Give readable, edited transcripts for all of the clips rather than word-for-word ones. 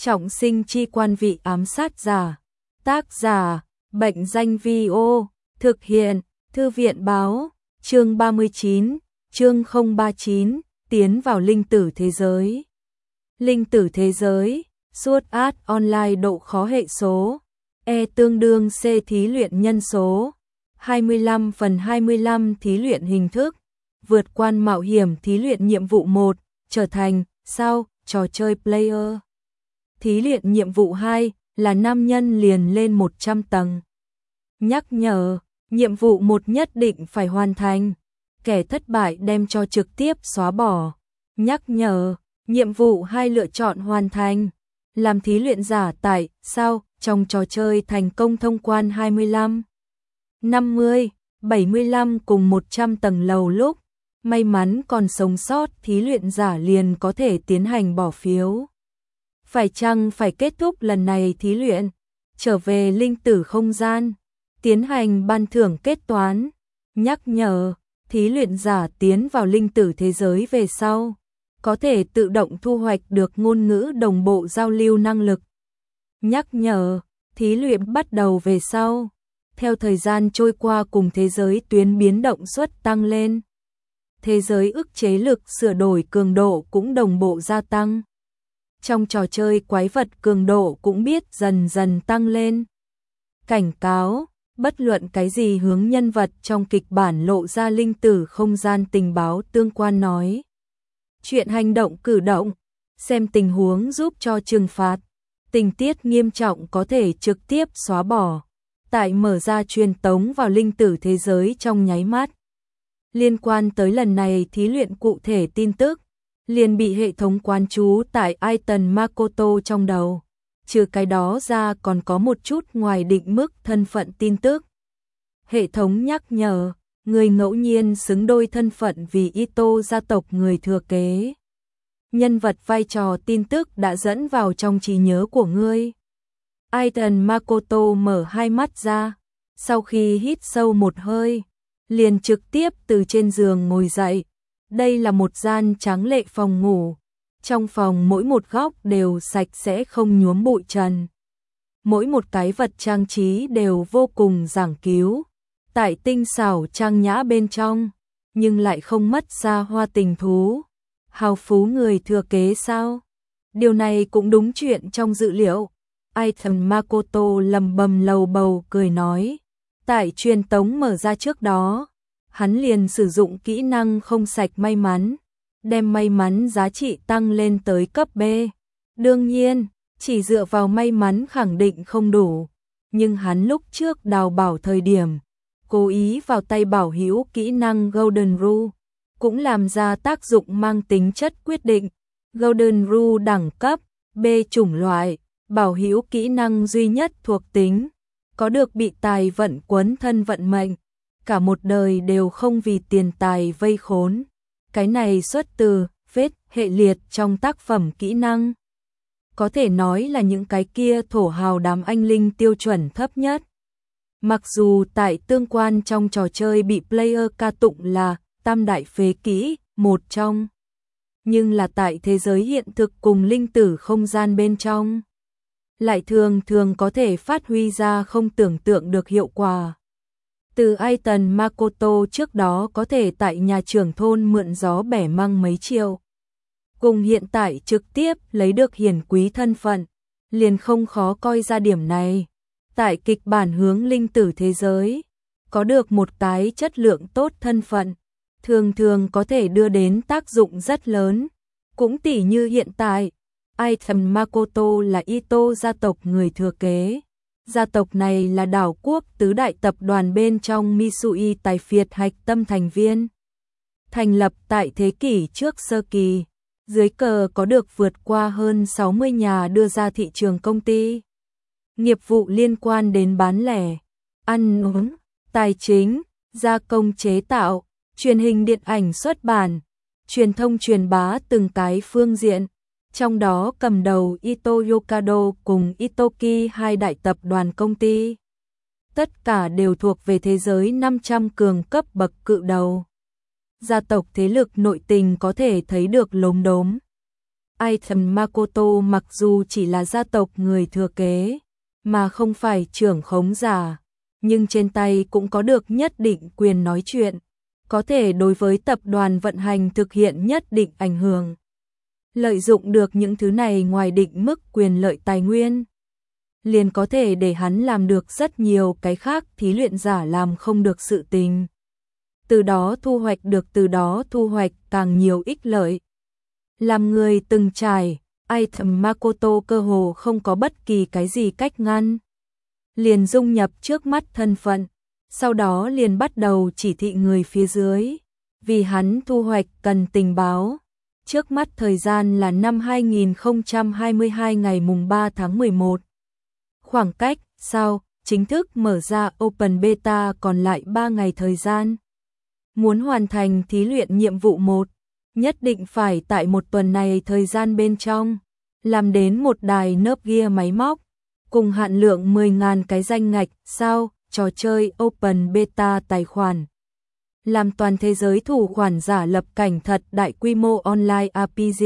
Trọng sinh chi quan vị ám sát giả. Tác giả, Bệnh danh Vi-ô, thực hiện, Thư viện báo, chương 39, chương 039, tiến vào linh tử thế giới. Linh tử thế giới, Sword Art Online độ khó hệ số, E tương đương C thí luyện nhân số, 25/25 thí luyện hình thức, vượt quan mạo hiểm thí luyện nhiệm vụ 1, trở thành, sao, trò chơi player. Thí luyện nhiệm vụ 2 là nam nhân liền lên 100 tầng. Nhắc nhở, nhiệm vụ 1 nhất định phải hoàn thành, kẻ thất bại đem cho trực tiếp xóa bỏ. Nhắc nhở, nhiệm vụ 2 lựa chọn hoàn thành, làm thí luyện giả tại, sao, trong trò chơi thành công thông quan 25, 50, 75 cùng 100 tầng lầu lúc, may mắn còn sống sót thí luyện giả liền có thể tiến hành bỏ phiếu. Phải chăng phải kết thúc lần này thí luyện, trở về linh tử không gian, tiến hành ban thưởng kết toán. Nhắc nhở, thí luyện giả tiến vào linh tử thế giới về sau, có thể tự động thu hoạch được ngôn ngữ đồng bộ giao lưu năng lực. Nhắc nhở, thí luyện bắt đầu về sau, theo thời gian trôi qua cùng thế giới tuyến biến động suất tăng lên. Thế giới ức chế lực sửa đổi cường độ cũng đồng bộ gia tăng. Trong trò chơi quái vật cường độ cũng biết dần dần tăng lên. Cảnh cáo, bất luận cái gì hướng nhân vật trong kịch bản lộ ra linh tử không gian tình báo tương quan nói. Chuyện hành động cử động, xem tình huống giúp cho trừng phạt. Tình tiết nghiêm trọng có thể trực tiếp xóa bỏ. Tại mở ra truyền tống vào linh tử thế giới trong nháy mắt. Liên quan tới lần này thí luyện cụ thể tin tức, liền bị hệ thống quán trú tại Aiton Makoto trong đầu. Trừ cái đó ra còn có một chút ngoài định mức thân phận tin tức. Hệ thống nhắc nhở, người ngẫu nhiên xứng đôi thân phận vì Ito gia tộc người thừa kế. Nhân vật vai trò tin tức đã dẫn vào trong trí nhớ của ngươi. Aiton Makoto mở hai mắt ra, sau khi hít sâu một hơi, liền trực tiếp từ trên giường ngồi dậy. Đây là một gian tráng lệ phòng ngủ. Trong phòng mỗi một góc đều sạch sẽ không nhuốm bụi trần. Mỗi một cái vật trang trí đều vô cùng giảng cứu. Tại tinh xảo trang nhã bên trong, nhưng lại không mất xa hoa tình thú. Hào phú người thừa kế sao? Điều này cũng đúng chuyện trong dự liệu. Aiton Makoto lầm bầm lầu bầu cười nói. Tại truyền tống mở ra trước đó, hắn liền sử dụng kỹ năng không sạch may mắn, đem may mắn giá trị tăng lên tới cấp B. Đương nhiên, chỉ dựa vào may mắn khẳng định không đủ, nhưng hắn lúc trước đào bảo thời điểm, cố ý vào tay bảo hữu kỹ năng Golden Rule, cũng làm ra tác dụng mang tính chất quyết định. Golden Rule đẳng cấp, B chủng loại, bảo hữu kỹ năng duy nhất thuộc tính, có được bị tài vận quấn thân vận mệnh. Cả một đời đều không vì tiền tài vây khốn. Cái này xuất từ vết hệ liệt trong tác phẩm kỹ năng. Có thể nói là những cái kia thổ hào đám anh linh tiêu chuẩn thấp nhất. Mặc dù tại tương quan trong trò chơi bị player ca tụng là tam đại phế kỹ, một trong. Nhưng là tại thế giới hiện thực cùng linh tử không gian bên trong, lại thường thường có thể phát huy ra không tưởng tượng được hiệu quả. Từ Aiton Makoto trước đó có thể tại nhà trưởng thôn mượn gió bẻ măng mấy triệu, cùng hiện tại trực tiếp lấy được hiển quý thân phận, liền không khó coi ra điểm này. Tại kịch bản hướng linh tử thế giới, có được một cái chất lượng tốt thân phận, thường thường có thể đưa đến tác dụng rất lớn. Cũng tỉ như hiện tại, Aiton Makoto là Ito gia tộc người thừa kế. Gia tộc này là đảo quốc tứ đại tập đoàn bên trong Misui tài phiệt hạch tâm thành viên. Thành lập tại thế kỷ trước sơ kỳ, dưới cờ có được vượt qua hơn 60 nhà đưa ra thị trường công ty. Nghiệp vụ liên quan đến bán lẻ, ăn uống, tài chính, gia công chế tạo, truyền hình điện ảnh xuất bản, truyền thông truyền bá từng cái phương diện. Trong đó cầm đầu Ito Yokado cùng Itoki hai đại tập đoàn công ty. Tất cả đều thuộc về thế giới 500 cường cấp bậc cự đầu. Gia tộc thế lực nội tình có thể thấy được lốm đốm. Item Makoto mặc dù chỉ là gia tộc người thừa kế, mà không phải trưởng khống giả, nhưng trên tay cũng có được nhất định quyền nói chuyện, có thể đối với tập đoàn vận hành thực hiện nhất định ảnh hưởng. Lợi dụng được những thứ này ngoài định mức quyền lợi tài nguyên, liền có thể để hắn làm được rất nhiều cái khác thí luyện giả làm không được sự tình. Từ đó thu hoạch càng nhiều ích lợi. Làm người từng trải, Item Makoto cơ hồ không có bất kỳ cái gì cách ngăn. Liền dung nhập trước mắt thân phận, sau đó liền bắt đầu chỉ thị người phía dưới, vì hắn thu hoạch cần tình báo. Trước mắt thời gian là năm 2022 ngày mùng 3 tháng 11. Khoảng cách sau chính thức mở ra Open Beta còn lại 3 ngày thời gian. Muốn hoàn thành thí luyện nhiệm vụ 1, nhất định phải tại một tuần này thời gian bên trong, làm đến một đài nớp gear máy móc, cùng hạn lượng 10.000 cái danh ngạch sao trò chơi Open Beta tài khoản. Làm toàn thế giới thủ khoản giả lập cảnh thật đại quy mô online RPG.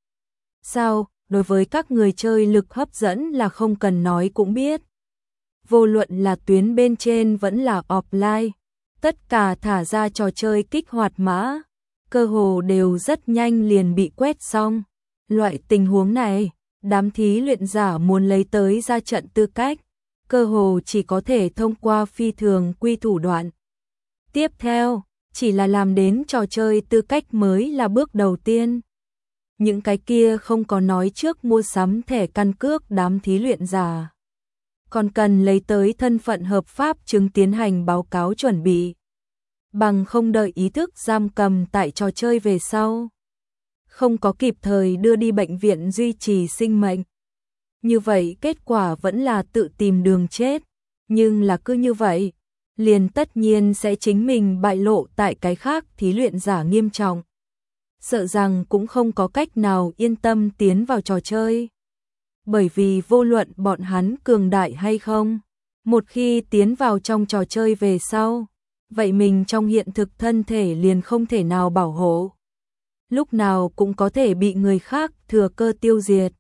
Sao, đối với các người chơi lực hấp dẫn là không cần nói cũng biết. Vô luận là tuyến bên trên vẫn là offline, tất cả thả ra trò chơi kích hoạt mã, cơ hồ đều rất nhanh liền bị quét xong. Loại tình huống này, đám thí luyện giả muốn lấy tới ra trận tư cách, cơ hồ chỉ có thể thông qua phi thường quy thủ đoạn. Tiếp theo, chỉ là làm đến trò chơi tư cách mới là bước đầu tiên. Những cái kia không có nói trước mua sắm thẻ căn cước đám thí luyện giả, còn cần lấy tới thân phận hợp pháp chứng tiến hành báo cáo chuẩn bị. Bằng không đợi ý thức giam cầm tại trò chơi về sau, không có kịp thời đưa đi bệnh viện duy trì sinh mệnh. Như vậy kết quả vẫn là tự tìm đường chết, nhưng là cứ như vậy, liền tất nhiên sẽ chính mình bại lộ tại cái khác thí luyện giả nghiêm trọng. Sợ rằng cũng không có cách nào yên tâm tiến vào trò chơi. Bởi vì vô luận bọn hắn cường đại hay không, một khi tiến vào trong trò chơi về sau, vậy mình trong hiện thực thân thể liền không thể nào bảo hộ. Lúc nào cũng có thể bị người khác thừa cơ tiêu diệt.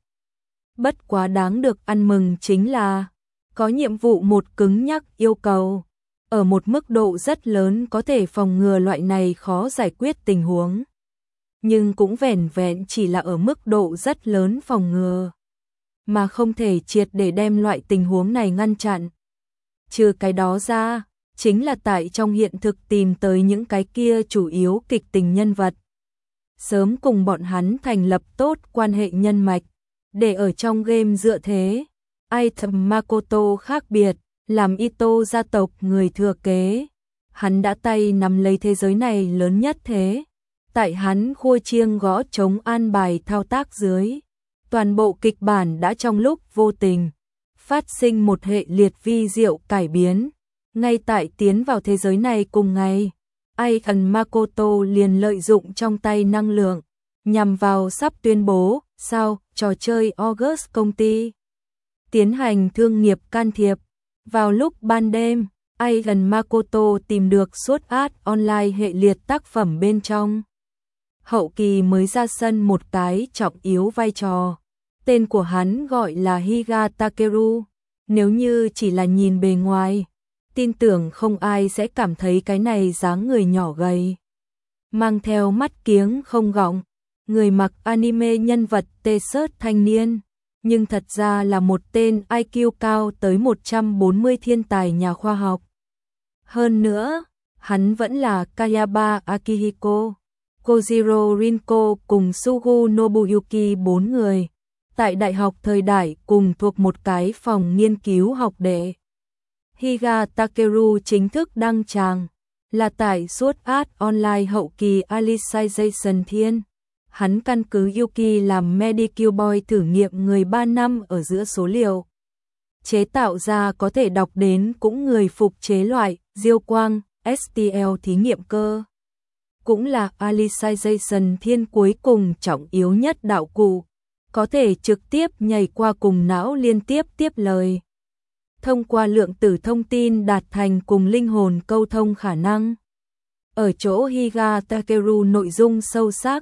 Bất quá đáng được ăn mừng chính là có nhiệm vụ một cứng nhắc yêu cầu, ở một mức độ rất lớn có thể phòng ngừa loại này khó giải quyết tình huống. Nhưng cũng vẻn vẹn chỉ là ở mức độ rất lớn phòng ngừa, mà không thể triệt để đem loại tình huống này ngăn chặn. Trừ cái đó ra, chính là tại trong hiện thực tìm tới những cái kia chủ yếu kịch tình nhân vật. Sớm cùng bọn hắn thành lập tốt quan hệ nhân mạch, để ở trong game dựa thế. Item Makoto khác biệt, làm Ito gia tộc người thừa kế. Hắn đã tay nắm lấy thế giới này lớn nhất thế. Tại hắn khua chiêng gõ trống an bài thao tác dưới, toàn bộ kịch bản đã trong lúc vô tình phát sinh một hệ liệt vi diệu cải biến. Ngay tại tiến vào thế giới này cùng ngày, Item Makoto liền lợi dụng trong tay năng lượng, nhằm vào sắp tuyên bố sao trò chơi August công ty tiến hành thương nghiệp can thiệp. Vào lúc ban đêm, Item Makoto tìm được Sword Art Online hệ liệt tác phẩm bên trong. Hậu kỳ mới ra sân một cái trọng yếu vai trò. Tên của hắn gọi là Higa Takeru. Nếu như chỉ là nhìn bề ngoài, tin tưởng không ai sẽ cảm thấy cái này dáng người nhỏ gầy, mang theo mắt kiếng không gọng, người mặc anime nhân vật T-shirt thanh niên, nhưng thật ra là một tên IQ cao tới 140 thiên tài nhà khoa học. Hơn nữa, hắn vẫn là Kayaba Akihiko, Kojiro Rinko cùng Sugu Nobuyuki 4 người. Tại đại học thời đại cùng thuộc một cái phòng nghiên cứu học đệ. Higa Takeru chính thức đăng tràng, là tại Sword Art Online hậu kỳ Alicization Thiên. Hắn căn cứ Yuki làm Medical Boy thử nghiệm người 3 năm ở giữa số liệu. Chế tạo ra có thể đọc đến cũng người phục chế loại, diêu quang, STL thí nghiệm cơ. Cũng là Alicization Thiên cuối cùng trọng yếu nhất đạo cụ, có thể trực tiếp nhảy qua cùng não liên tiếp tiếp lời. Thông qua lượng tử thông tin đạt thành cùng linh hồn câu thông khả năng. Ở chỗ Higa Takeru nội dung sâu sắc,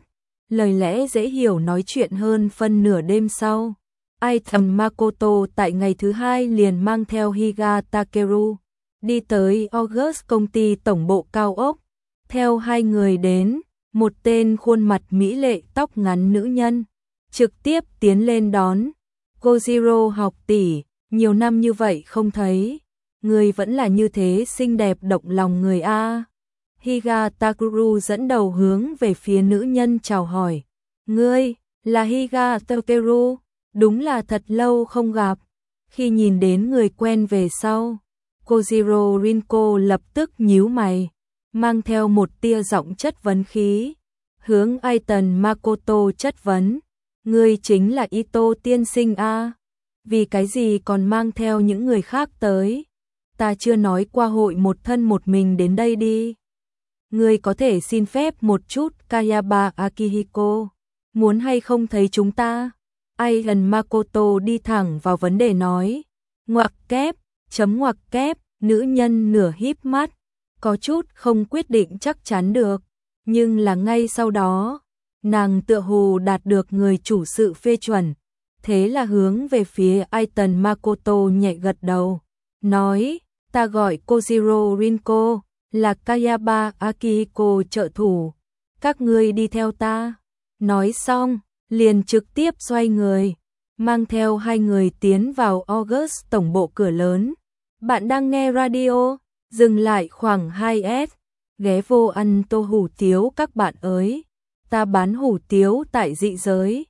lời lẽ dễ hiểu nói chuyện hơn phân nửa đêm sau. Item Makoto tại ngày thứ hai liền mang theo Higa Takeru đi tới August công ty tổng bộ cao ốc. Theo hai người đến, một tên khuôn mặt mỹ lệ tóc ngắn nữ nhân trực tiếp tiến lên đón. Kojiro học tỷ, nhiều năm như vậy không thấy, người vẫn là như thế xinh đẹp động lòng người a. Higa Takeru dẫn đầu hướng về phía nữ nhân chào hỏi. Ngươi, là Higa Takeru, đúng là thật lâu không gặp. Khi nhìn đến người quen về sau, Kojiro Rinko lập tức nhíu mày, mang theo một tia giọng chất vấn khí. Hướng Aiton Makoto chất vấn, ngươi chính là Ito tiên sinh a? Vì cái gì còn mang theo những người khác tới? Ta chưa nói qua hội một thân một mình đến đây đi. Ngươi có thể xin phép một chút Kayaba Akihiko, muốn hay không thấy chúng ta? Aiton Makoto đi thẳng vào vấn đề nói, ngoặc kép, chấm ngoặc kép, nữ nhân nửa híp mắt, có chút không quyết định chắc chắn được, nhưng là ngay sau đó, nàng tựa hồ đạt được người chủ sự phê chuẩn, thế là hướng về phía Aiton Makoto nhẹ gật đầu, nói, ta gọi Kojiro Rinko, là Kayaba Akihiko trợ thủ, các ngươi đi theo ta. Nói xong, liền trực tiếp xoay người, mang theo hai người tiến vào August tổng bộ cửa lớn. Bạn đang nghe radio, dừng lại khoảng 2S, ghé vô ăn tô hủ tiếu các bạn ơi. Ta bán hủ tiếu tại dị giới.